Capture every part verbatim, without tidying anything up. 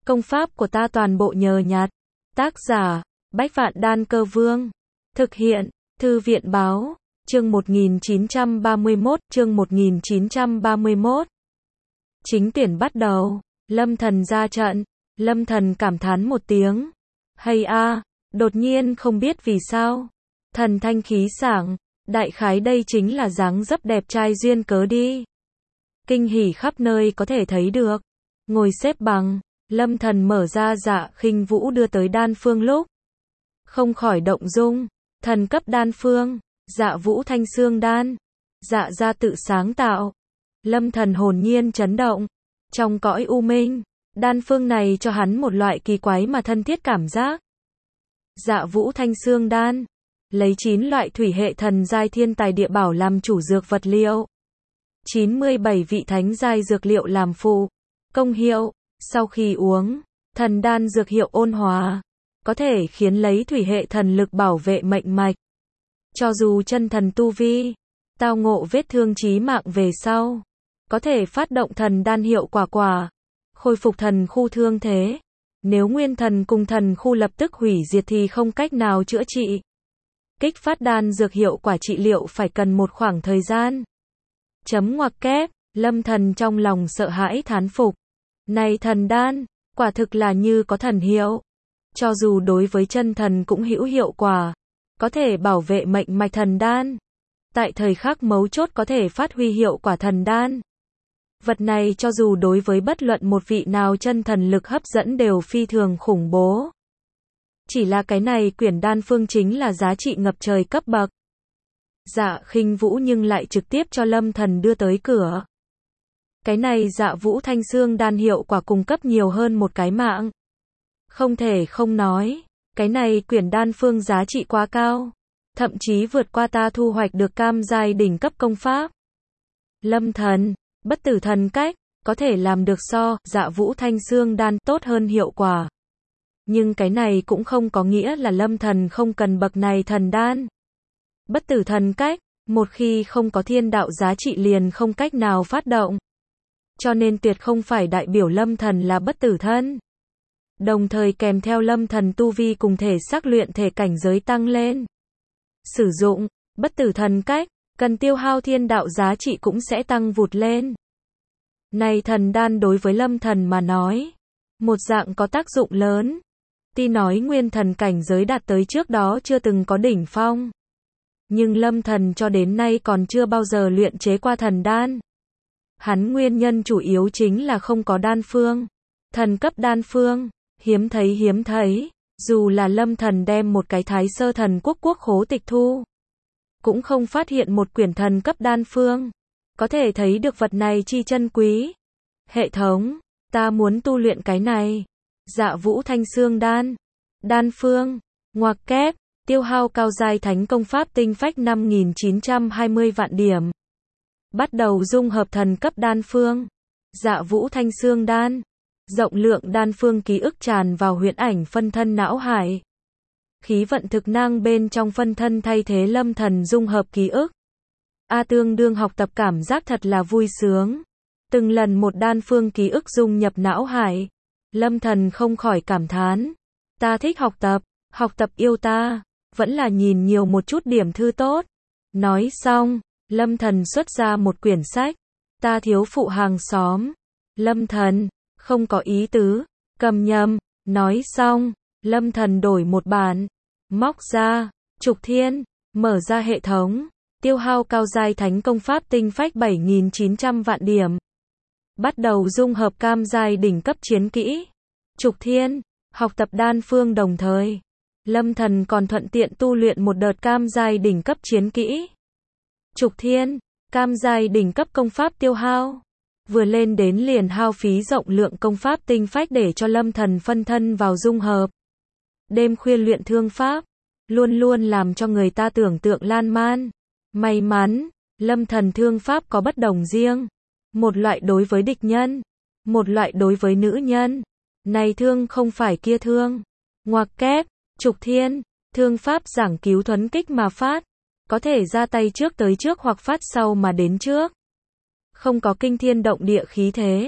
Công pháp của ta toàn bộ nhờ nhặt. Tác giả, Bách Vạn Đan Cơ Vương. Thực hiện, Thư viện Báo, chương một nghìn chín trăm ba mươi mốt, chương một nghìn chín trăm ba mươi mốt. Chính tuyển bắt đầu, Lâm Thần ra trận, Lâm Thần cảm thán một tiếng. Hay a, đột nhiên không biết vì sao. Thần thanh khí sảng, đại khái đây chính là dáng dấp đẹp trai duyên cớ đi. Kinh hỉ khắp nơi có thể thấy được. Ngồi xếp bằng, Lâm Thần mở ra Dạ Khinh Vũ đưa tới đan phương lúc. Không khỏi động dung, thần cấp đan phương, Dạ Vũ Thanh Xương đan, Dạ gia tự sáng tạo. Lâm Thần hồn nhiên chấn động, trong cõi u minh, đan phương này cho hắn một loại kỳ quái mà thân thiết cảm giác. Dạ Vũ Thanh Xương đan, lấy chín loại thủy hệ thần giai thiên tài địa bảo làm chủ dược vật liệu, chín mươi bảy vị thánh giai dược liệu làm phụ. Công hiệu, sau khi uống, thần đan dược hiệu ôn hòa, có thể khiến lấy thủy hệ thần lực bảo vệ mệnh mạch. Cho dù chân thần tu vi, tao ngộ vết thương chí mạng về sau, có thể phát động thần đan hiệu quả quả, khôi phục thần khu thương thế. Nếu nguyên thần cùng thần khu lập tức hủy diệt thì không cách nào chữa trị. Kích phát đan dược hiệu quả trị liệu phải cần một khoảng thời gian. Chấm ngoặc kép, Lâm Thần trong lòng sợ hãi thán phục. Này thần đan, quả thực là như có thần hiệu. Cho dù đối với chân thần cũng hữu hiệu quả, có thể bảo vệ mệnh mạch thần đan. Tại thời khắc mấu chốt có thể phát huy hiệu quả thần đan. Vật này cho dù đối với bất luận một vị nào chân thần lực hấp dẫn đều phi thường khủng bố. Chỉ là cái này quyển đan phương chính là giá trị ngập trời cấp bậc. Dạ Khinh Vũ nhưng lại trực tiếp cho Lâm Thần đưa tới cửa. Cái này Dạ Vũ Thanh Xương đan hiệu quả cung cấp nhiều hơn một cái mạng. Không thể không nói, cái này quyển đan phương giá trị quá cao, thậm chí vượt qua ta thu hoạch được cam giai đỉnh cấp công pháp. Lâm Thần, bất tử thần cách, có thể làm được so Dạ Vũ Thanh Xương đan tốt hơn hiệu quả. Nhưng cái này cũng không có nghĩa là Lâm Thần không cần bậc này thần đan. Bất tử thần cách, một khi không có thiên đạo giá trị liền không cách nào phát động. Cho nên tuyệt không phải đại biểu Lâm Thần là bất tử thân. Đồng thời kèm theo Lâm Thần tu vi cùng thể xác luyện thể cảnh giới tăng lên. Sử dụng bất tử thần cách, cần tiêu hao thiên đạo giá trị cũng sẽ tăng vụt lên. Này thần đan đối với Lâm Thần mà nói, một dạng có tác dụng lớn. Tuy nói nguyên thần cảnh giới đạt tới trước đó chưa từng có đỉnh phong, nhưng Lâm Thần cho đến nay còn chưa bao giờ luyện chế qua thần đan. Hắn nguyên nhân chủ yếu chính là không có đan phương. Thần cấp đan phương, hiếm thấy hiếm thấy, dù là Lâm Thần đem một cái Thái Sơ Thần Quốc quốc khố tịch thu, cũng không phát hiện một quyển thần cấp đan phương. Có thể thấy được vật này chi chân quý. Hệ thống, ta muốn tu luyện cái này. Dạ Vũ Thanh Xương đan. Đan phương, ngoặc kép, tiêu hao cao giai thánh công pháp tinh phách năm nghìn chín trăm hai mươi vạn điểm. Bắt đầu dung hợp thần cấp đan phương. Dạ Vũ Thanh Xương đan. Rộng lượng đan phương ký ức tràn vào huyễn ảnh phân thân não hải. Khí vận thực năng bên trong phân thân thay thế Lâm Thần dung hợp ký ức. A tương đương học tập cảm giác thật là vui sướng. Từng lần một đan phương ký ức dung nhập não hải. Lâm Thần không khỏi cảm thán. Ta thích học tập, học tập yêu ta, vẫn là nhìn nhiều một chút điểm thư tốt. Nói xong, Lâm Thần xuất ra một quyển sách. Ta thiếu phụ hàng xóm. Lâm Thần, không có ý tứ, cầm nhầm. Nói xong, Lâm Thần đổi một bản, móc ra, Trục Thiên, mở ra hệ thống, tiêu hao cao giai thánh công pháp tinh phách bảy nghìn chín trăm vạn điểm. Bắt đầu dung hợp cam giai đỉnh cấp chiến kỹ. Trục Thiên, học tập đan phương đồng thời, Lâm Thần còn thuận tiện tu luyện một đợt cam giai đỉnh cấp chiến kỹ. Trục Thiên, cam giai đỉnh cấp công pháp tiêu hao. Vừa lên đến liền hao phí rộng lượng công pháp tinh phách để cho Lâm Thần phân thân vào dung hợp. Đêm khuya luyện thương pháp, luôn luôn làm cho người ta tưởng tượng lan man. May mắn, Lâm Thần thương pháp có bất đồng riêng. Một loại đối với địch nhân, một loại đối với nữ nhân. Này thương không phải kia thương. Ngoặc kép, Trục Thiên, thương pháp giảng cứu thuấn kích mà phát. Có thể ra tay trước tới trước hoặc phát sau mà đến trước. Không có kinh thiên động địa khí thế.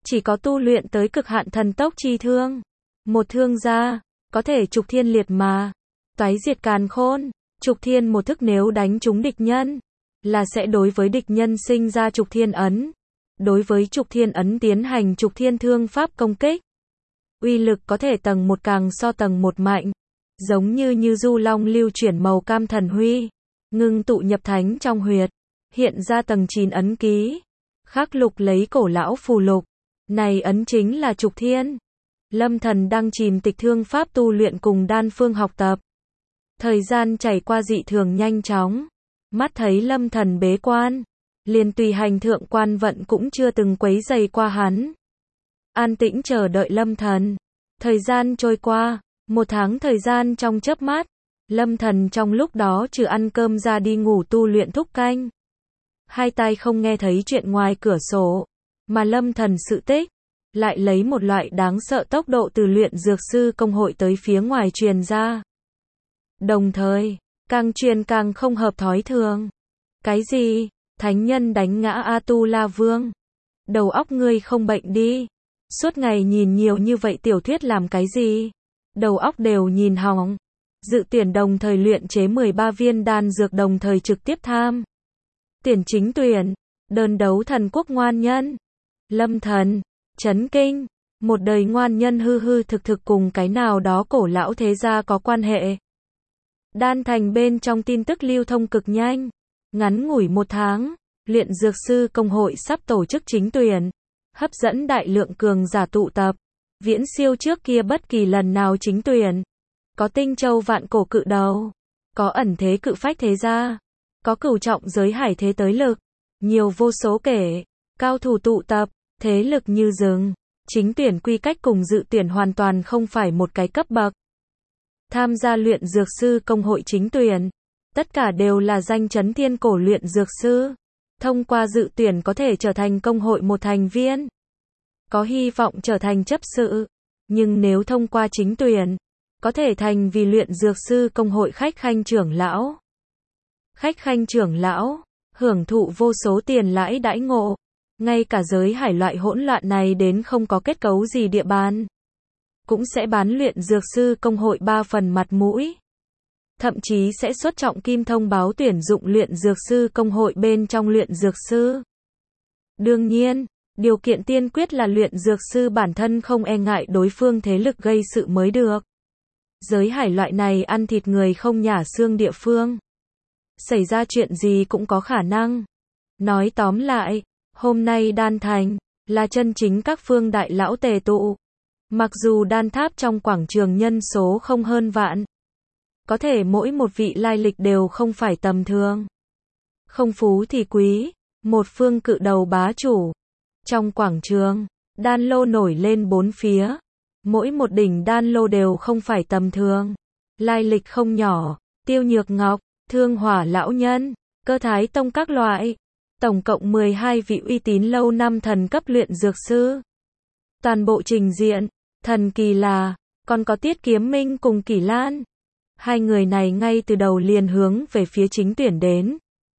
Chỉ có tu luyện tới cực hạn thần tốc chi thương. Một thương ra, có thể trục thiên liệt mà. Toái diệt càn khôn. Trục thiên một thức nếu đánh trúng địch nhân, là sẽ đối với địch nhân sinh ra trục thiên ấn. Đối với trục thiên ấn tiến hành trục thiên thương pháp công kích. Uy lực có thể tầng một càng so tầng một mạnh. Giống như như du long lưu chuyển màu cam thần huy. Ngưng tụ nhập thánh trong huyệt. Hiện ra tầng chín ấn ký. Khắc lục lấy cổ lão phù lục. Này ấn chính là trục thiên. Lâm Thần đang chìm tịch thương pháp tu luyện cùng đan phương học tập. Thời gian chảy qua dị thường nhanh chóng. Mắt thấy Lâm Thần bế quan. Liền tùy hành thượng quan vận cũng chưa từng quấy rầy qua hắn. An tĩnh chờ đợi Lâm Thần. Thời gian trôi qua. Một tháng thời gian trong chớp mắt. Lâm Thần trong lúc đó trừ ăn cơm ra đi ngủ tu luyện thúc canh. Hai tai không nghe thấy chuyện ngoài cửa sổ. Mà Lâm Thần sự tích. Lại lấy một loại đáng sợ tốc độ từ luyện dược sư công hội tới phía ngoài truyền ra. Đồng thời, càng truyền càng không hợp thói thường. Cái gì? Thánh nhân đánh ngã A-tu-la vương. Đầu óc ngươi không bệnh đi. Suốt ngày nhìn nhiều như vậy tiểu thuyết làm cái gì? Đầu óc đều nhìn hỏng. Dự tuyển đồng thời luyện chế mười ba viên đan dược đồng thời trực tiếp tham. Tuyển chính tuyển. Đơn đấu thần quốc ngoan nhân. Lâm Thần. Chấn kinh. Một đời ngoan nhân hư hư thực thực cùng cái nào đó cổ lão thế gia có quan hệ. Đan thành bên trong tin tức lưu thông cực nhanh. Ngắn ngủi một tháng. Luyện dược sư công hội sắp tổ chức chính tuyển. Hấp dẫn đại lượng cường giả tụ tập. Viễn siêu trước kia bất kỳ lần nào chính tuyển. Có tinh châu vạn cổ cự đầu. Có ẩn thế cự phách thế gia. Có cửu trọng giới hải thế tới lực. Nhiều vô số kể. Cao thủ tụ tập. Thế lực như rừng. Chính tuyển quy cách cùng dự tuyển hoàn toàn không phải một cái cấp bậc. Tham gia luyện dược sư công hội chính tuyển. Tất cả đều là danh chấn thiên cổ luyện dược sư. Thông qua dự tuyển có thể trở thành công hội một thành viên. Có hy vọng trở thành chấp sự. Nhưng nếu thông qua chính tuyển, có thể thành vì luyện dược sư công hội khách khanh trưởng lão. Khách khanh trưởng lão, hưởng thụ vô số tiền lãi đãi ngộ. Ngay cả giới hải loại hỗn loạn này đến không có kết cấu gì địa bàn. Cũng sẽ bán luyện dược sư công hội ba phần mặt mũi. Thậm chí sẽ xuất trọng kim thông báo tuyển dụng luyện dược sư công hội bên trong luyện dược sư. Đương nhiên, điều kiện tiên quyết là luyện dược sư bản thân không e ngại đối phương thế lực gây sự mới được. Giới hải loại này ăn thịt người không nhả xương địa phương. Xảy ra chuyện gì cũng có khả năng. Nói tóm lại, hôm nay đan thành, là chân chính các phương đại lão tề tụ. Mặc dù đan tháp trong quảng trường nhân số không hơn vạn. Có thể mỗi một vị lai lịch đều không phải tầm thường. Không phú thì quý, một phương cự đầu bá chủ. Trong quảng trường, đan lô nổi lên bốn phía. Mỗi một đỉnh đan lô đều không phải tầm thường. Lai lịch không nhỏ, Tiêu Nhược Ngọc, Thương Hỏa lão nhân, Cơ Thái tông các loại. Tổng cộng mười hai vị uy tín lâu năm thần cấp luyện dược sư. Toàn bộ trình diện, thần kỳ là, còn có Tiết Kiếm Minh cùng Kỷ Lan. Hai người này ngay từ đầu liền hướng về phía chính tuyển đến.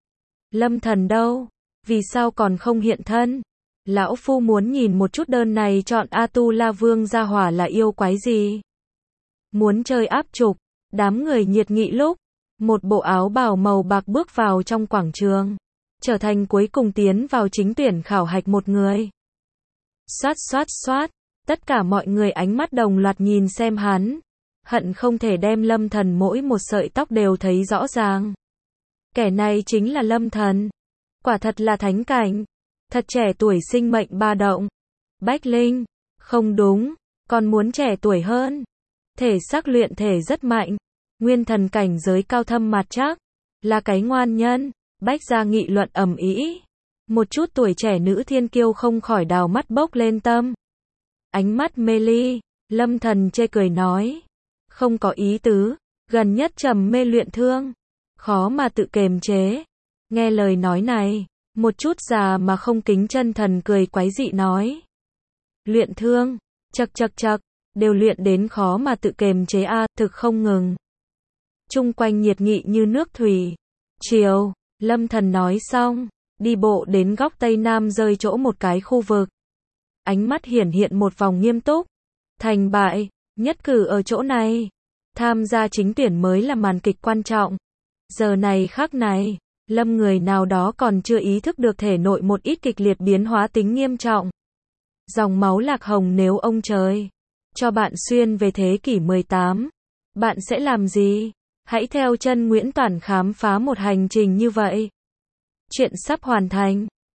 Lâm Thần đâu? Vì sao còn không hiện thân? Lão phu muốn nhìn một chút đơn này chọn A-tu-la vương gia hỏa là yêu quái gì? Muốn chơi áp trục, đám người nhiệt nghị lúc. Một bộ áo bào màu bạc bước vào trong quảng trường. Trở thành cuối cùng tiến vào chính tuyển khảo hạch một người. Xoát xoát xoát, tất cả mọi người ánh mắt đồng loạt nhìn xem hắn. Hận không thể đem Lâm Thần mỗi một sợi tóc đều thấy rõ ràng. Kẻ này chính là Lâm Thần. Quả thật là thánh cảnh. Thật trẻ tuổi sinh mệnh ba động. Bách Linh, không đúng, còn muốn trẻ tuổi hơn. Thể xác luyện thể rất mạnh. Nguyên thần cảnh giới cao thâm mặt chắc. Là cái ngoan nhân. Bách gia nghị luận ầm ĩ. Một chút tuổi trẻ nữ thiên kiêu không khỏi đào mắt bốc lên tâm. Ánh mắt mê ly, Lâm Thần chê cười nói. Không có ý tứ, gần nhất trầm mê luyện thương. Khó mà tự kềm chế. Nghe lời nói này, một chút già mà không kính chân thần cười quái dị nói. Luyện thương, chậc chậc chậc, đều luyện đến khó mà tự kềm chế a, à, thực không ngừng. Chung quanh nhiệt nghị như nước thủy. Chiều, Lâm Thần nói xong, đi bộ đến góc tây nam rơi chỗ một cái khu vực. ánh mắt hiển hiện một vòng nghiêm túc. Thành bại, nhất cử ở chỗ này. Tham gia chính tuyển mới là màn kịch quan trọng. Giờ này khắc này, Lâm người nào đó còn chưa ý thức được thể nội một ít kịch liệt biến hóa tính nghiêm trọng. Dòng máu lạc hồng nếu ông trời cho bạn xuyên về thế kỷ mười tám, bạn sẽ làm gì? Hãy theo chân Nguyễn Toản khám phá một hành trình như vậy. Chuyện sắp hoàn thành.